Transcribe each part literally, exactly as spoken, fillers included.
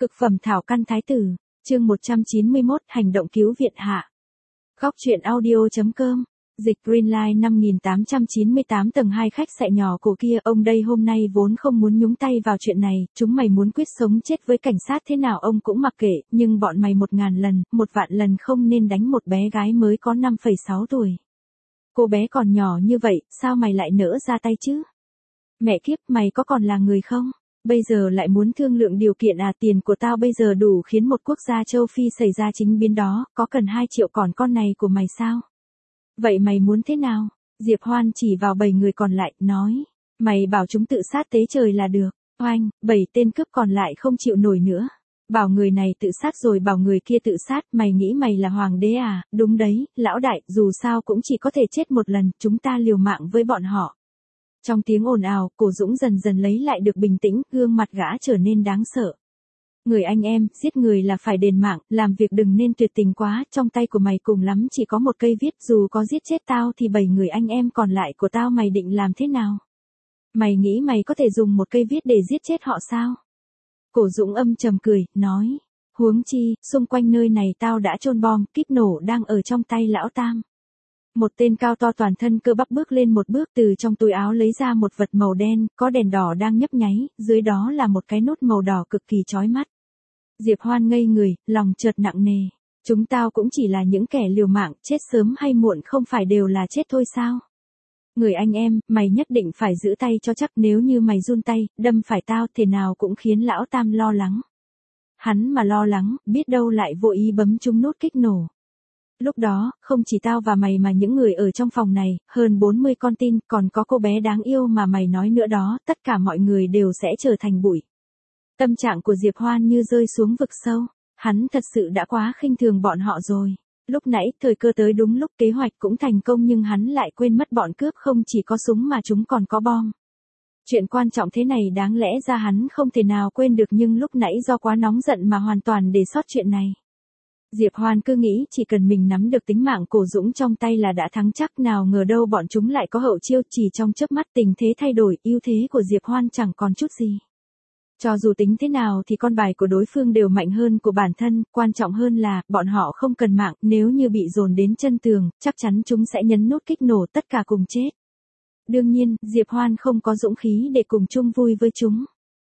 Cực phẩm thảo căn thái tử, chương một trăm chín mươi mốt, hành động cứu viện hạ. Góc truyện audio.com, dịch Greenline năm nghìn tám trăm chín mươi tám tầng hai khách sạn nhỏ cổ kia. Ông đây hôm nay vốn không muốn nhúng tay vào chuyện này, chúng mày muốn quyết sống chết với cảnh sát thế nào ông cũng mặc kệ, nhưng bọn mày một ngàn lần, một vạn lần không nên đánh một bé gái mới có năm phẩy sáu tuổi. Cô bé còn nhỏ như vậy, sao mày lại nỡ ra tay chứ? Mẹ kiếp, mày có còn là người không? Bây giờ lại muốn thương lượng điều kiện à? Tiền của tao bây giờ đủ khiến một quốc gia châu Phi xảy ra chính biến đó, có cần hai triệu còn con này của mày sao? Vậy mày muốn thế nào? Diệp Hoan chỉ vào bảy người còn lại, nói. Mày bảo chúng tự sát tế trời là được. Oanh, bảy tên cướp còn lại không chịu nổi nữa. Bảo người này tự sát rồi bảo người kia tự sát, mày nghĩ mày là hoàng đế à? Đúng đấy, lão đại, dù sao cũng chỉ có thể chết một lần, chúng ta liều mạng với bọn họ. Trong tiếng ồn ào, Cổ Dũng dần dần lấy lại được bình tĩnh, gương mặt gã trở nên đáng sợ. Người anh em, giết người là phải đền mạng, làm việc đừng nên tuyệt tình quá, trong tay của mày cùng lắm chỉ có một cây viết, dù có giết chết tao thì bảy người anh em còn lại của tao mày định làm thế nào? Mày nghĩ mày có thể dùng một cây viết để giết chết họ sao? Cổ Dũng âm trầm cười, nói, huống chi, xung quanh nơi này tao đã chôn bom, kíp nổ đang ở trong tay lão Tam. Một tên cao to toàn thân cơ bắp bước lên một bước, từ trong túi áo lấy ra một vật màu đen, có đèn đỏ đang nhấp nháy, dưới đó là một cái nút màu đỏ cực kỳ chói mắt. Diệp Hoan ngây người, lòng chợt nặng nề. Chúng tao cũng chỉ là những kẻ liều mạng, chết sớm hay muộn không phải đều là chết thôi sao? Người anh em, mày nhất định phải giữ tay cho chắc, nếu như mày run tay, đâm phải tao thế nào cũng khiến lão Tam lo lắng. Hắn mà lo lắng, biết đâu lại vô ý bấm trúng nút kích nổ. Lúc đó, không chỉ tao và mày mà những người ở trong phòng này, hơn bốn mươi con tin, còn có cô bé đáng yêu mà mày nói nữa đó, tất cả mọi người đều sẽ trở thành bụi. Tâm trạng của Diệp Hoan như rơi xuống vực sâu, hắn thật sự đã quá khinh thường bọn họ rồi. Lúc nãy, thời cơ tới đúng lúc, kế hoạch cũng thành công nhưng hắn lại quên mất bọn cướp không chỉ có súng mà chúng còn có bom. Chuyện quan trọng thế này đáng lẽ ra hắn không thể nào quên được, nhưng lúc nãy do quá nóng giận mà hoàn toàn để sót chuyện này. Diệp Hoan cứ nghĩ chỉ cần mình nắm được tính mạng Cổ Dũng trong tay là đã thắng chắc, nào ngờ đâu bọn chúng lại có hậu chiêu, chỉ trong chớp mắt tình thế thay đổi, ưu thế của Diệp Hoan chẳng còn chút gì. Cho dù tính thế nào thì con bài của đối phương đều mạnh hơn của bản thân, quan trọng hơn là, bọn họ không cần mạng, nếu như bị dồn đến chân tường, chắc chắn chúng sẽ nhấn nút kích nổ tất cả cùng chết. Đương nhiên, Diệp Hoan không có dũng khí để cùng chung vui với chúng.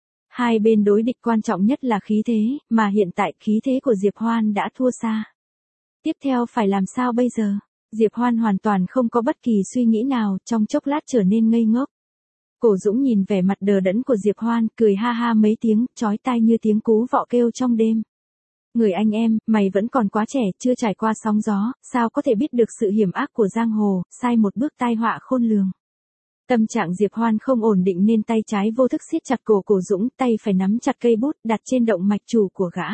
Hai bên đối địch quan trọng nhất là khí thế, mà hiện tại khí thế của Diệp Hoan đã thua xa. Tiếp theo phải làm sao bây giờ? Diệp Hoan hoàn toàn không có bất kỳ suy nghĩ nào, trong chốc lát trở nên ngây ngốc. Cổ Dũng nhìn vẻ mặt đờ đẫn của Diệp Hoan, cười ha ha mấy tiếng, chói tai như tiếng cú vọ kêu trong đêm. Người anh em, mày vẫn còn quá trẻ, chưa trải qua sóng gió, sao có thể biết được sự hiểm ác của giang hồ, sai một bước tai họa khôn lường. Tâm trạng Diệp Hoan không ổn định nên tay trái vô thức siết chặt cổ Cổ Dũng, tay phải nắm chặt cây bút đặt trên động mạch chủ của gã.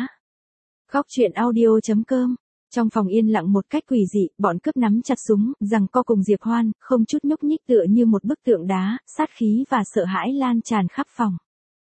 Góc truyện audio.com. Trong phòng yên lặng một cách quỷ dị, bọn cướp nắm chặt súng, giằng co cùng Diệp Hoan, không chút nhúc nhích, tựa như một bức tượng đá, sát khí và sợ hãi lan tràn khắp phòng.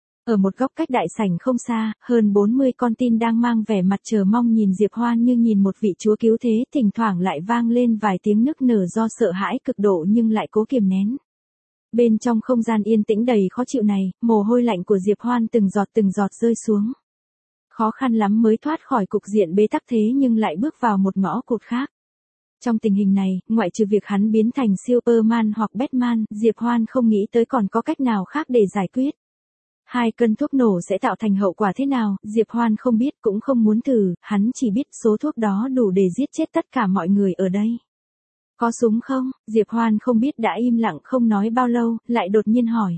Ở một góc cách đại sảnh không xa, hơn bốn mươi con tin đang mang vẻ mặt chờ mong nhìn Diệp Hoan như nhìn một vị chúa cứu thế, thỉnh thoảng lại vang lên vài tiếng nức nở do sợ hãi cực độ nhưng lại cố kiềm nén. Bên trong không gian yên tĩnh đầy khó chịu này, mồ hôi lạnh của Diệp Hoan từng giọt từng giọt rơi xuống. Khó khăn lắm mới thoát khỏi cục diện bế tắc thế nhưng lại bước vào một ngõ cụt khác. Trong tình hình này, ngoại trừ việc hắn biến thành Superman hoặc Batman, Diệp Hoan không nghĩ tới còn có cách nào khác để giải quyết. Hai cân thuốc nổ sẽ tạo thành hậu quả thế nào, Diệp Hoan không biết cũng không muốn thử, hắn chỉ biết số thuốc đó đủ để giết chết tất cả mọi người ở đây. Có súng không? Diệp Hoan không biết đã im lặng không nói bao lâu, lại đột nhiên hỏi.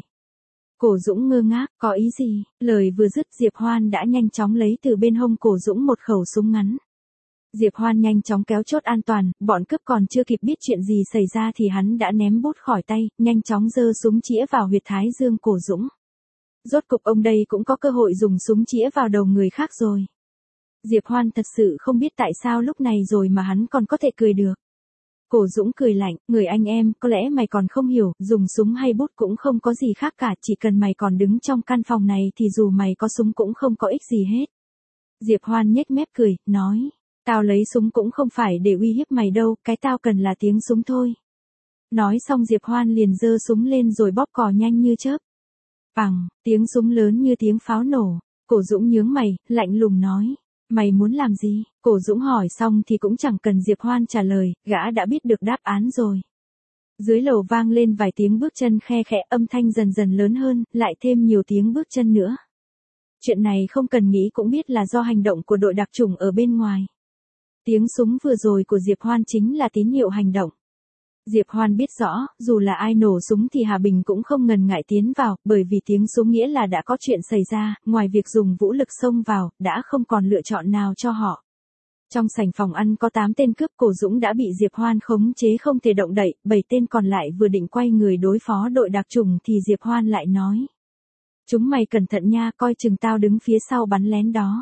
Cổ Dũng ngơ ngác, có ý gì? Lời vừa dứt Diệp Hoan đã nhanh chóng lấy từ bên hông Cổ Dũng một khẩu súng ngắn. Diệp Hoan nhanh chóng kéo chốt an toàn, bọn cướp còn chưa kịp biết chuyện gì xảy ra thì hắn đã ném bút khỏi tay, nhanh chóng giơ súng chĩa vào huyệt thái dương Cổ Dũng. Rốt cục ông đây cũng có cơ hội dùng súng chĩa vào đầu người khác rồi. Diệp Hoan thật sự không biết tại sao lúc này rồi mà hắn còn có thể cười được. Cổ Dũng cười lạnh, người anh em, có lẽ mày còn không hiểu, dùng súng hay bút cũng không có gì khác cả, chỉ cần mày còn đứng trong căn phòng này thì dù mày có súng cũng không có ích gì hết. Diệp Hoan nhếch mép cười, nói, tao lấy súng cũng không phải để uy hiếp mày đâu, cái tao cần là tiếng súng thôi. Nói xong Diệp Hoan liền giơ súng lên rồi bóp cò nhanh như chớp. Bằng, tiếng súng lớn như tiếng pháo nổ. Cổ Dũng nhướng mày, lạnh lùng nói. Mày muốn làm gì? Cổ Dũng hỏi xong thì cũng chẳng cần Diệp Hoan trả lời, gã đã biết được đáp án rồi. Dưới lầu vang lên vài tiếng bước chân khe khẽ, âm thanh dần dần lớn hơn, lại thêm nhiều tiếng bước chân nữa. Chuyện này không cần nghĩ cũng biết là do hành động của đội đặc chủng ở bên ngoài. Tiếng súng vừa rồi của Diệp Hoan chính là tín hiệu hành động. Diệp Hoan biết rõ, dù là ai nổ súng thì Hà Bình cũng không ngần ngại tiến vào, bởi vì tiếng súng nghĩa là đã có chuyện xảy ra, ngoài việc dùng vũ lực xông vào, đã không còn lựa chọn nào cho họ. Trong sảnh phòng ăn có tám tên cướp, Cổ Dũng đã bị Diệp Hoan khống chế không thể động đậy, bảy tên còn lại vừa định quay người đối phó đội đặc chủng thì Diệp Hoan lại nói. Chúng mày cẩn thận nha, coi chừng tao đứng phía sau bắn lén đó.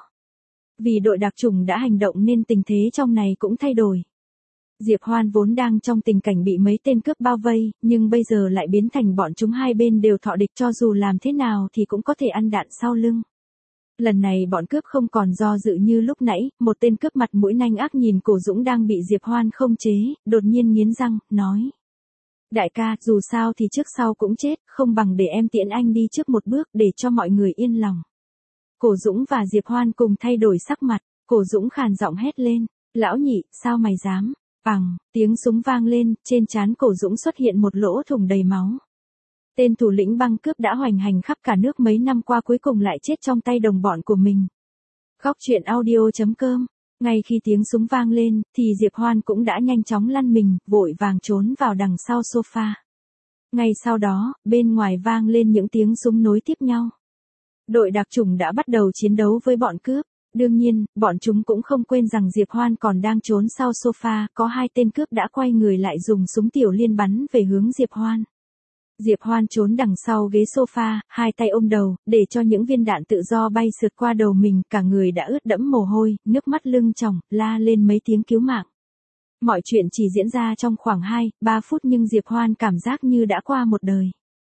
Vì đội đặc chủng đã hành động nên tình thế trong này cũng thay đổi. Diệp Hoan vốn đang trong tình cảnh bị mấy tên cướp bao vây, nhưng bây giờ lại biến thành bọn chúng hai bên đều thọ địch, cho dù làm thế nào thì cũng có thể ăn đạn sau lưng. Lần này bọn cướp không còn do dự như lúc nãy, một tên cướp mặt mũi nanh ác nhìn Cổ Dũng đang bị Diệp Hoan không chế, đột nhiên nghiến răng, nói. Đại ca, dù sao thì trước sau cũng chết, không bằng để em tiễn anh đi trước một bước để cho mọi người yên lòng. Cổ Dũng và Diệp Hoan cùng thay đổi sắc mặt, Cổ Dũng khàn giọng hét lên, lão nhị, sao mày dám? Bằng, tiếng súng vang lên, trên trán Cổ Dũng xuất hiện một lỗ thủng đầy máu. Tên thủ lĩnh băng cướp đã hoành hành khắp cả nước mấy năm qua cuối cùng lại chết trong tay đồng bọn của mình. Góc truyện audio chấm com. Ngay khi tiếng súng vang lên, thì Diệp Hoan cũng đã nhanh chóng lăn mình, vội vàng trốn vào đằng sau sofa. Ngay sau đó, bên ngoài vang lên những tiếng súng nối tiếp nhau. Đội đặc chủng đã bắt đầu chiến đấu với bọn cướp. Đương nhiên, bọn chúng cũng không quên rằng Diệp Hoan còn đang trốn sau sofa, có hai tên cướp đã quay người lại dùng súng tiểu liên bắn về hướng Diệp Hoan. Diệp Hoan trốn đằng sau ghế sofa, hai tay ôm đầu, để cho những viên đạn tự do bay sượt qua đầu mình, cả người đã ướt đẫm mồ hôi, nước mắt lưng tròng, la lên mấy tiếng cứu mạng. Mọi chuyện chỉ diễn ra trong khoảng hai, ba phút nhưng Diệp Hoan cảm giác như đã qua một đời.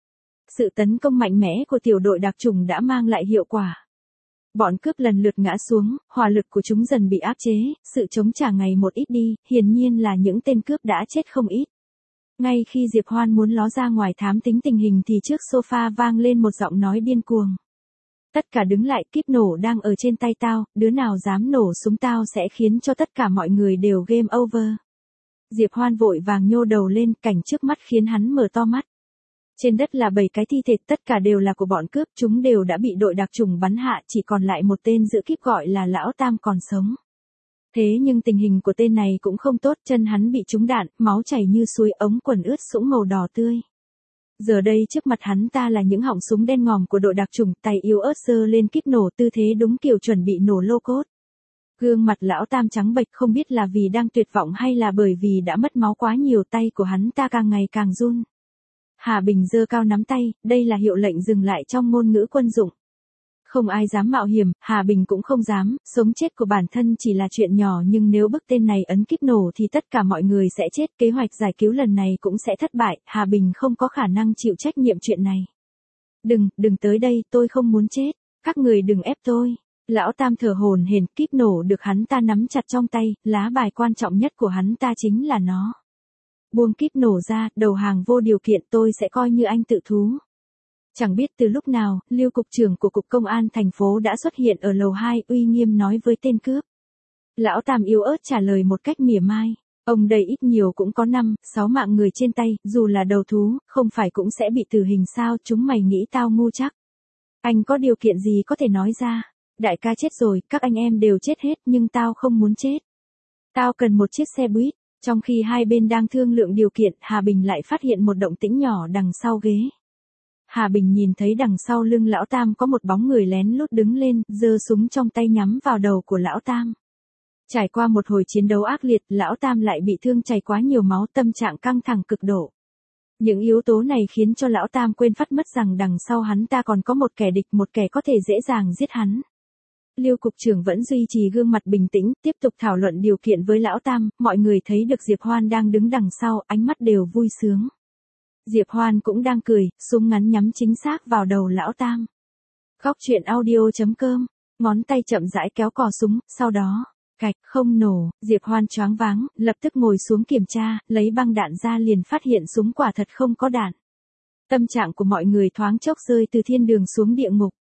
Sự tấn công mạnh mẽ của tiểu đội đặc chủng đã mang lại hiệu quả. Bọn cướp lần lượt ngã xuống, hỏa lực của chúng dần bị áp chế, sự chống trả ngày một ít đi, hiển nhiên là những tên cướp đã chết không ít. Ngay khi Diệp Hoan muốn ló ra ngoài thám tính tình hình thì trước sofa vang lên một giọng nói điên cuồng. Tất cả đứng lại, kíp nổ đang ở trên tay tao, đứa nào dám nổ súng tao sẽ khiến cho tất cả mọi người đều game over. Diệp Hoan vội vàng nhô đầu lên, cảnh trước mắt khiến hắn mở to mắt. Trên đất là bảy cái thi thể, tất cả đều là của bọn cướp, chúng đều đã bị đội đặc chủng bắn hạ, chỉ còn lại một tên giữ kíp gọi là Lão Tam còn sống. Thế nhưng tình hình của tên này cũng không tốt, chân hắn bị trúng đạn, máu chảy như suối, ống quần ướt sũng màu đỏ tươi. Giờ đây trước mặt hắn ta là những họng súng đen ngòm của đội đặc chủng, tay yếu ớt giơ lên kíp nổ, tư thế đúng kiểu chuẩn bị nổ lô cốt. Gương mặt Lão Tam trắng bệch, không biết là vì đang tuyệt vọng hay là bởi vì đã mất máu quá nhiều, tay của hắn ta càng ngày càng run. Hà Bình giơ cao nắm tay, đây là hiệu lệnh dừng lại trong ngôn ngữ quân dụng. Không ai dám mạo hiểm, Hà Bình cũng không dám, sống chết của bản thân chỉ là chuyện nhỏ nhưng nếu bức tên này ấn kíp nổ thì tất cả mọi người sẽ chết, kế hoạch giải cứu lần này cũng sẽ thất bại, Hà Bình không có khả năng chịu trách nhiệm chuyện này. Đừng, đừng tới đây, tôi không muốn chết, các người đừng ép tôi. Lão Tam thở hổn hển, kíp nổ được hắn ta nắm chặt trong tay, lá bài quan trọng nhất của hắn ta chính là nó. Buông kíp nổ ra, đầu hàng vô điều kiện, tôi sẽ coi như anh tự thú. Chẳng biết từ lúc nào, Lưu cục trưởng của cục công an thành phố đã xuất hiện ở lầu hai, uy nghiêm nói với tên cướp. Lão Tam yếu ớt trả lời một cách mỉa mai. Ông đây ít nhiều cũng có năm, sáu mạng người trên tay, dù là đầu thú, không phải cũng sẽ bị tử hình sao, chúng mày nghĩ tao ngu chắc. Anh có điều kiện gì có thể nói ra? Đại ca chết rồi, các anh em đều chết hết, nhưng tao không muốn chết. Tao cần một chiếc xe buýt. Trong khi hai bên đang thương lượng điều kiện, Hà Bình lại phát hiện một động tĩnh nhỏ đằng sau ghế. Hà Bình nhìn thấy đằng sau lưng Lão Tam có một bóng người lén lút đứng lên, giơ súng trong tay nhắm vào đầu của Lão Tam. Trải qua một hồi chiến đấu ác liệt, Lão Tam lại bị thương chảy quá nhiều máu, tâm trạng căng thẳng cực độ. Những yếu tố này khiến cho Lão Tam quên phát mất rằng đằng sau hắn ta còn có một kẻ địch, một kẻ có thể dễ dàng giết hắn. Lưu cục trưởng vẫn duy trì gương mặt bình tĩnh, tiếp tục thảo luận điều kiện với Lão Tam, mọi người thấy được Diệp Hoan đang đứng đằng sau, ánh mắt đều vui sướng. Diệp Hoan cũng đang cười, súng ngắn nhắm chính xác vào đầu Lão Tam. Góc truyện audio chấm com, ngón tay chậm rãi kéo cò súng, sau đó, cạch, không nổ, Diệp Hoan choáng váng, lập tức ngồi xuống kiểm tra, lấy băng đạn ra liền phát hiện súng quả thật không có đạn. Tâm trạng của mọi người thoáng chốc rơi từ thiên đường xuống địa ngục.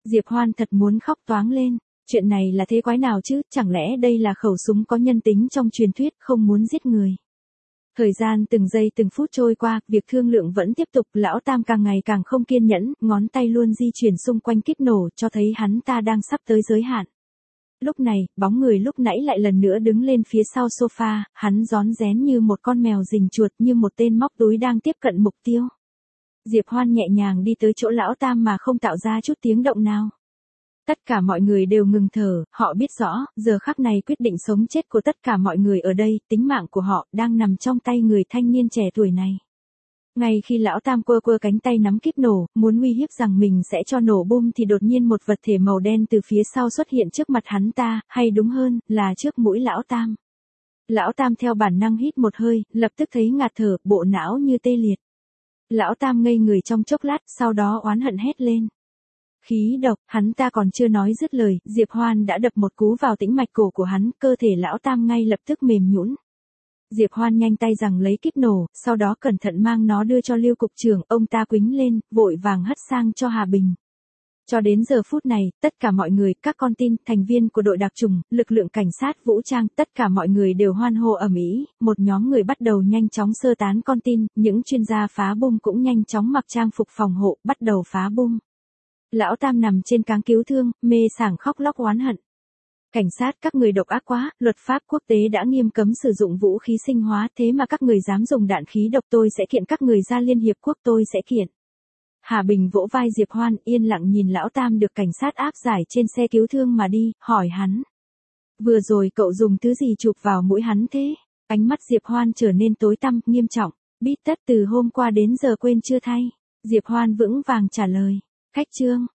Diệp Hoan thật muốn khóc toáng lên. Chuyện này là thế quái nào chứ, chẳng lẽ đây là khẩu súng có nhân tính trong truyền thuyết không muốn giết người. Thời gian từng giây từng phút trôi qua, việc thương lượng vẫn tiếp tục, lão Tam càng ngày càng không kiên nhẫn, ngón tay luôn di chuyển xung quanh kíp nổ cho thấy hắn ta đang sắp tới giới hạn. Lúc này, bóng người lúc nãy lại lần nữa đứng lên phía sau sofa, hắn rón rén như một con mèo rình chuột, như một tên móc túi đang tiếp cận mục tiêu. Diệp Hoan nhẹ nhàng đi tới chỗ lão Tam mà không tạo ra chút tiếng động nào. Tất cả mọi người đều ngừng thở, họ biết rõ, giờ khắc này quyết định sống chết của tất cả mọi người ở đây, tính mạng của họ đang nằm trong tay người thanh niên trẻ tuổi này. Ngay khi lão Tam quơ quơ cánh tay nắm kíp nổ, muốn uy hiếp rằng mình sẽ cho nổ bum thì đột nhiên một vật thể màu đen từ phía sau xuất hiện trước mặt hắn ta, hay đúng hơn, là trước mũi lão Tam. Lão Tam theo bản năng hít một hơi, lập tức thấy ngạt thở, bộ não như tê liệt. Lão Tam ngây người trong chốc lát, sau đó oán hận hét lên. Khí độc, hắn ta còn chưa nói dứt lời, Diệp Hoan đã đập một cú vào tĩnh mạch cổ của hắn, cơ thể lão Tam ngay lập tức mềm nhũn. Diệp Hoan nhanh tay giằng lấy kíp nổ, sau đó cẩn thận mang nó đưa cho Lưu cục trưởng, ông ta quĩnh lên, vội vàng hất sang cho Hà Bình. Cho đến giờ phút này, tất cả mọi người, các con tin, thành viên của đội đặc trùng, lực lượng cảnh sát vũ trang, tất cả mọi người đều hoan hô ầm ĩ, một nhóm người bắt đầu nhanh chóng sơ tán con tin, những chuyên gia phá bom cũng nhanh chóng mặc trang phục phòng hộ, bắt đầu phá bom. Lão Tam nằm trên cáng cứu thương, mê sảng khóc lóc oán hận. Cảnh sát, các người độc ác quá, luật pháp quốc tế đã nghiêm cấm sử dụng vũ khí sinh hóa, thế mà các người dám dùng đạn khí độc, tôi sẽ kiện các người ra Liên Hiệp Quốc, tôi sẽ kiện. Hà Bình vỗ vai Diệp Hoan, yên lặng nhìn lão Tam được cảnh sát áp giải trên xe cứu thương mà đi, hỏi hắn. Vừa rồi cậu dùng thứ gì chụp vào mũi hắn thế? Ánh mắt Diệp Hoan trở nên tối tăm, nghiêm trọng. Bít tất từ hôm qua đến giờ quên chưa thay? Diệp Hoan vững vàng trả lời. Khách trương,